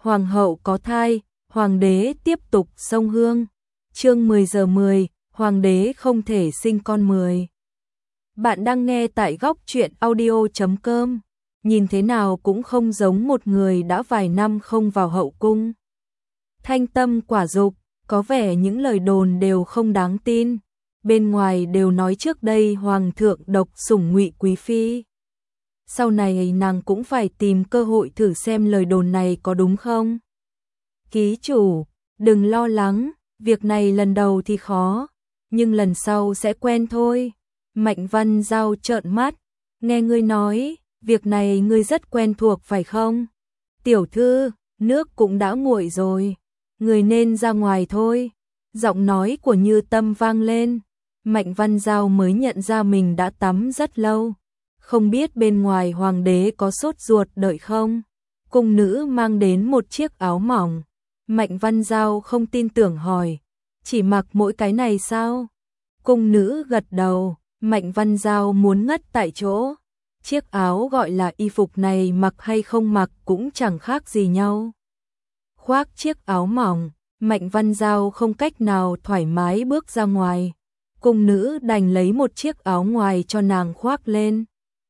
Hoàng hậu có thai, hoàng đế tiếp tục sông hương. Chương 10 giờ 10, hoàng đế không thể sinh con 10. Bạn đang nghe tại góc truyện audio.com. Nhìn thế nào cũng không giống một người đã vài năm không vào hậu cung. Thanh tâm quả dục, có vẻ những lời đồn đều không đáng tin. Bên ngoài đều nói trước đây hoàng thượng độc sủng Ngụy quý phi. Sau này nàng cũng phải tìm cơ hội thử xem lời đồn này có đúng không. Ký chủ, đừng lo lắng, việc này lần đầu thì khó, nhưng lần sau sẽ quen thôi. Mạnh Văn Giao trợn mắt, nghe ngươi nói, việc này ngươi rất quen thuộc phải không? Tiểu thư, nước cũng đã nguội rồi, ngươi nên ra ngoài thôi. Giọng nói của Như Tâm vang lên, Mạnh Văn Giao mới nhận ra mình đã tắm rất lâu. Không biết bên ngoài hoàng đế có sốt ruột đợi không? Cung nữ mang đến một chiếc áo mỏng. Mạnh Văn Giao không tin tưởng hỏi, chỉ mặc mỗi cái này sao? Cung nữ gật đầu, Mạnh Văn Giao muốn ngất tại chỗ. Chiếc áo gọi là y phục này mặc hay không mặc cũng chẳng khác gì nhau. Khoác chiếc áo mỏng, Mạnh Văn Giao không cách nào thoải mái bước ra ngoài. Cung nữ đành lấy một chiếc áo ngoài cho nàng khoác lên.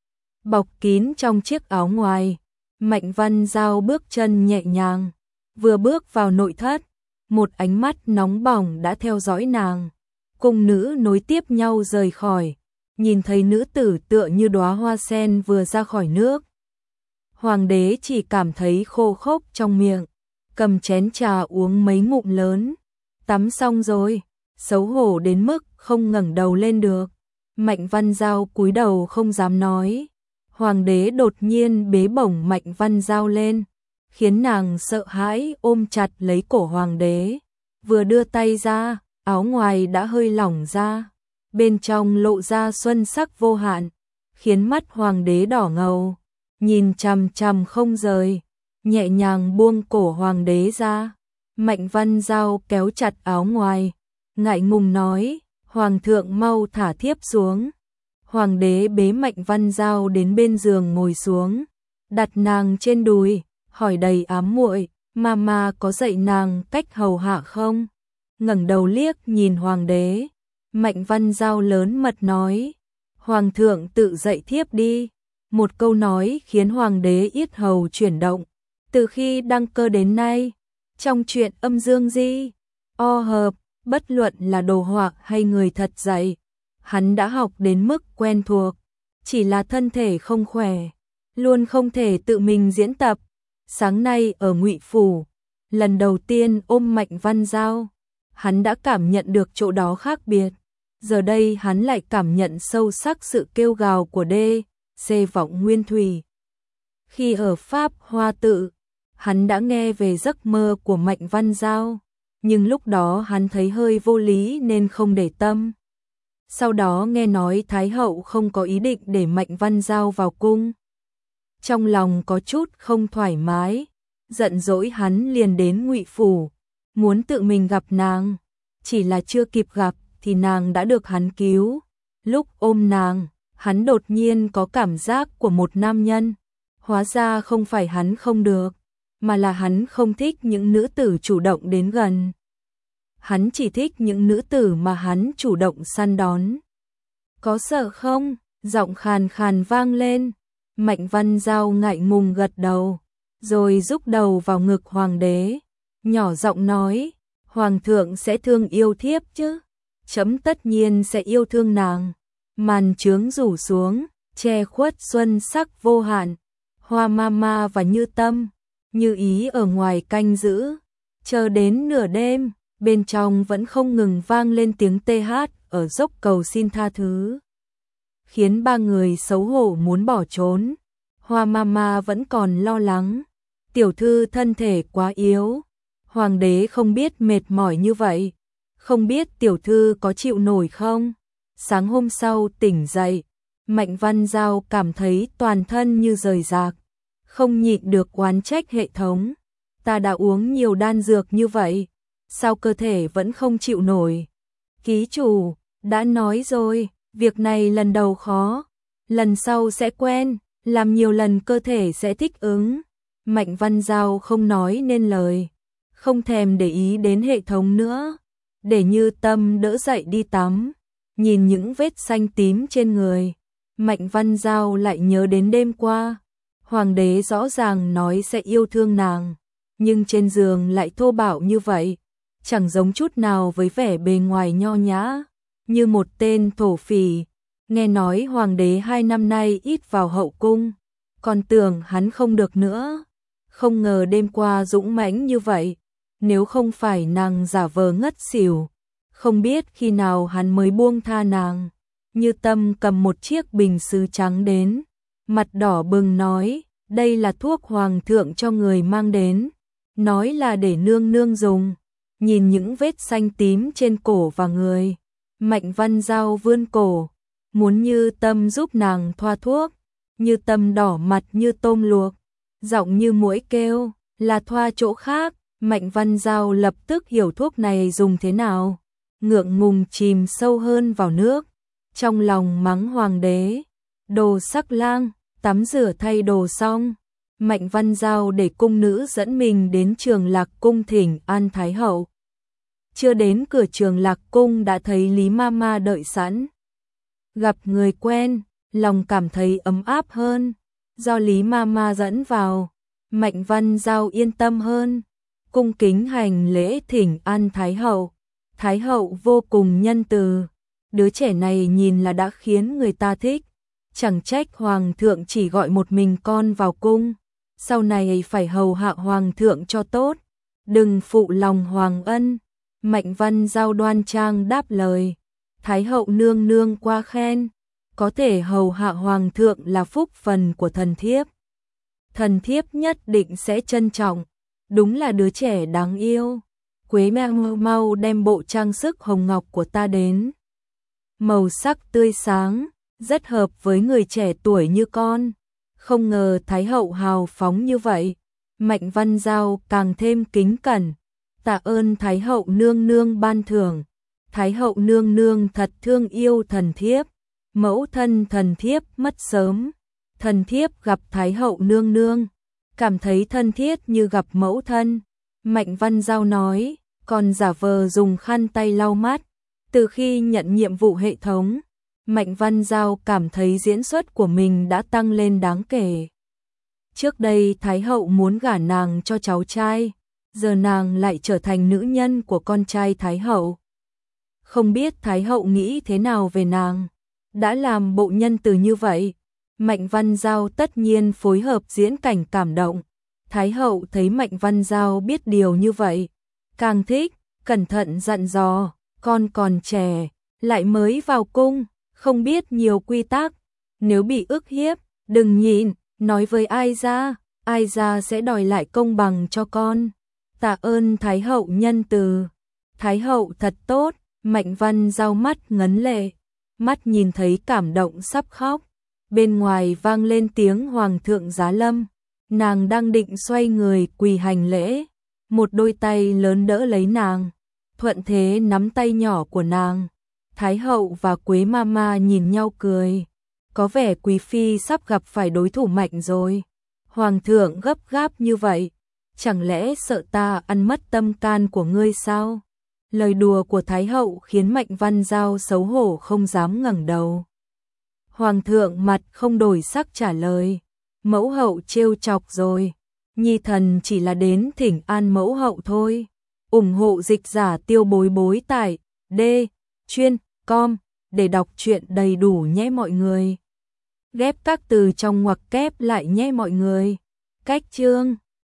Bọc kín trong chiếc áo ngoài, Mạnh Văn Giao bước chân nhẹ nhàng. Vừa bước vào nội thất, một ánh mắt nóng bỏng đã theo dõi nàng. Cung nữ nối tiếp nhau rời khỏi, nhìn thấy nữ tử tựa như đóa hoa sen vừa ra khỏi nước. Hoàng đế chỉ cảm thấy khô khốc trong miệng, cầm chén trà uống mấy ngụm lớn. Tắm xong rồi, xấu hổ đến mức không ngẩng đầu lên được. Mạnh Văn Giao cúi đầu không dám nói. Hoàng đế đột nhiên bế bổng Mạnh Văn Giao lên, khiến nàng sợ hãi ôm chặt lấy cổ hoàng đế. Vừa đưa tay ra, áo ngoài đã hơi lỏng ra, bên trong lộ ra xuân sắc vô hạn, khiến mắt hoàng đế đỏ ngầu, nhìn chằm chằm không rời, nhẹ nhàng buông cổ hoàng đế ra. Mạnh Văn Giao kéo chặt áo ngoài, ngại ngùng nói, hoàng thượng mau thả thiếp xuống. Hoàng đế bế Mạnh Văn Giao đến bên giường ngồi xuống, đặt nàng trên đùi, hỏi đầy ám muội, mama có dạy nàng cách hầu hạ không? Ngẩng đầu liếc nhìn hoàng đế, Mạnh Văn Giao lớn mật nói, hoàng thượng tự dạy thiếp đi. Một câu nói khiến hoàng đế yết hầu chuyển động. Từ khi đăng cơ đến nay, trong chuyện Âm Dương Di, O Hợp, bất luận là đồ họa hay người thật dạy, hắn đã học đến mức quen thuộc, chỉ là thân thể không khỏe, luôn không thể tự mình diễn tập. Sáng nay ở Ngụy phủ, lần đầu tiên ôm Mạnh Văn Giao, hắn đã cảm nhận được chỗ đó khác biệt. Giờ đây hắn lại cảm nhận sâu sắc sự kêu gào của D.C. Vọng Nguyên Thủy. Khi ở Pháp Hoa Tự, hắn đã nghe về giấc mơ của Mạnh Văn Giao, nhưng lúc đó hắn thấy hơi vô lý nên không để tâm. Sau đó nghe nói Thái hậu không có ý định để Mạnh Văn Giao vào cung. Trong lòng có chút không thoải mái, giận dỗi hắn liền đến Ngụy phủ, muốn tự mình gặp nàng, chỉ là chưa kịp gặp thì nàng đã được hắn cứu. Lúc ôm nàng, hắn đột nhiên có cảm giác của một nam nhân, hóa ra không phải hắn không được, mà là hắn không thích những nữ tử chủ động đến gần. Hắn chỉ thích những nữ tử mà hắn chủ động săn đón. Có sợ không? Giọng khàn khàn vang lên. Mạnh Văn Giao ngại ngùng gật đầu, rồi rúc đầu vào ngực hoàng đế, nhỏ giọng nói, hoàng thượng sẽ thương yêu thiếp chứ? Chấm tất nhiên sẽ yêu thương nàng. Màn trướng rủ xuống, che khuất xuân sắc vô hạn. Hoa Mama và Như Tâm, Như Ý ở ngoài canh giữ, chờ đến nửa đêm, bên trong vẫn không ngừng vang lên tiếng tê hát ở dốc cầu xin tha thứ, khiến ba người xấu hổ muốn bỏ trốn. Hoa Mama vẫn còn lo lắng, tiểu thư thân thể quá yếu, hoàng đế không biết mệt mỏi như vậy, không biết tiểu thư có chịu nổi không? Sáng hôm sau tỉnh dậy, Mạnh Văn Giao cảm thấy toàn thân như rời rạc, không nhịn được oán trách hệ thống. Ta đã uống nhiều đan dược như vậy, sao cơ thể vẫn không chịu nổi? Ký chủ, đã nói rồi, việc này lần đầu khó, lần sau sẽ quen, làm nhiều lần cơ thể sẽ thích ứng. Mạnh Văn Giao không nói nên lời, không thèm để ý đến hệ thống nữa, để Như Tâm đỡ dậy đi tắm. Nhìn những vết xanh tím trên người, Mạnh Văn Giao lại nhớ đến đêm qua. Hoàng đế rõ ràng nói sẽ yêu thương nàng, nhưng trên giường lại thô bạo như vậy, chẳng giống chút nào với vẻ bề ngoài nho nhã, như một tên thổ phỉ. Nghe nói hoàng đế 2 năm nay ít vào hậu cung, còn tưởng hắn không được nữa. Không ngờ đêm qua dũng mãnh như vậy, nếu không phải nàng giả vờ ngất xỉu, không biết khi nào hắn mới buông tha nàng. Như Tâm cầm một chiếc bình sứ trắng đến, mặt đỏ bừng nói, đây là thuốc hoàng thượng cho người mang đến, nói là để nương nương dùng. Nhìn những vết xanh tím trên cổ và người, Mạnh Văn Giao vươn cổ, muốn Như Tâm giúp nàng thoa thuốc. Như Tâm đỏ mặt như tôm luộc, giọng như muỗi kêu, là thoa chỗ khác. Mạnh Văn Giao lập tức hiểu thuốc này dùng thế nào, ngượng ngùng chìm sâu hơn vào nước, trong lòng mắng hoàng đế, đồ sắc lang. Tắm rửa thay đồ xong, Mạnh Văn Giao để cung nữ dẫn mình đến Trường Lạc cung thỉnh an Thái hậu. Chưa đến cửa Trường Lạc cung đã thấy Lý Mama đợi sẵn. Gặp người quen, lòng cảm thấy ấm áp hơn, do Lý Mama dẫn vào, Mạnh Văn Giao yên tâm hơn, cung kính hành lễ thỉnh an Thái hậu. Thái hậu vô cùng nhân từ, đứa trẻ này nhìn là đã khiến người ta thích. Chẳng trách hoàng thượng chỉ gọi một mình con vào cung, sau này phải hầu hạ hoàng thượng cho tốt, đừng phụ lòng hoàng ân. Mạnh Văn Giao đoan trang đáp lời, Thái hậu nương nương quá khen, có thể hầu hạ hoàng thượng là phúc phần của thần thiếp. Thần thiếp nhất định sẽ trân trọng, đúng là đứa trẻ đáng yêu. Quế mau đem bộ trang sức hồng ngọc của ta đến. Màu sắc tươi sáng, rất hợp với người trẻ tuổi như con. Không ngờ Thái hậu hào phóng như vậy. Mạnh Văn Giao càng thêm kính cẩn. Tạ ơn Thái hậu nương nương ban thưởng. Thái hậu nương nương thật thương yêu thần thiếp. Mẫu thân thần thiếp mất sớm. Thần thiếp gặp Thái hậu nương nương, cảm thấy thân thiết như gặp mẫu thân. Mạnh Văn Giao nói, còn giả vờ dùng khăn tay lau mắt. Từ khi nhận nhiệm vụ hệ thống, Mạnh Văn Giao cảm thấy diễn xuất của mình đã tăng lên đáng kể. Trước đây Thái hậu muốn gả nàng cho cháu trai, giờ nàng lại trở thành nữ nhân của con trai Thái hậu. Không biết Thái hậu nghĩ thế nào về nàng, đã làm bộ nhân từ như vậy. Mạnh Văn Giao tất nhiên phối hợp diễn cảnh cảm động. Thái hậu thấy Mạnh Văn Giao biết điều như vậy, càng thích, cẩn thận dặn dò, con còn trẻ, lại mới vào cung, không biết nhiều quy tắc, nếu bị ức hiếp, đừng nhịn, nói với ai ra sẽ đòi lại công bằng cho con. Tạ ơn Thái hậu nhân từ. Thái hậu thật tốt. Mạnh Văn Giao mắt ngấn lệ, mắt nhìn thấy cảm động sắp khóc. Bên ngoài vang lên tiếng hoàng thượng giá lâm, nàng đang định xoay người quỳ hành lễ, một đôi tay lớn đỡ lấy nàng, thuận thế nắm tay nhỏ của nàng. Thái hậu và Quế Mama nhìn nhau cười, có vẻ quý phi sắp gặp phải đối thủ mạnh rồi. Hoàng thượng gấp gáp như vậy, chẳng lẽ sợ ta ăn mất tâm can của ngươi sao? Lời đùa của Thái hậu khiến Mạnh Văn Giao xấu hổ không dám ngẩng đầu. Hoàng thượng mặt không đổi sắc trả lời, mẫu hậu trêu chọc rồi, nhi thần chỉ là đến thỉnh an mẫu hậu thôi. Ủng hộ dịch giả Tiêu Bối Bối tại D-chuyên.com để đọc truyện đầy đủ nhé mọi người. Ghép các từ trong ngoặc kép lại nhé mọi người. Cách chương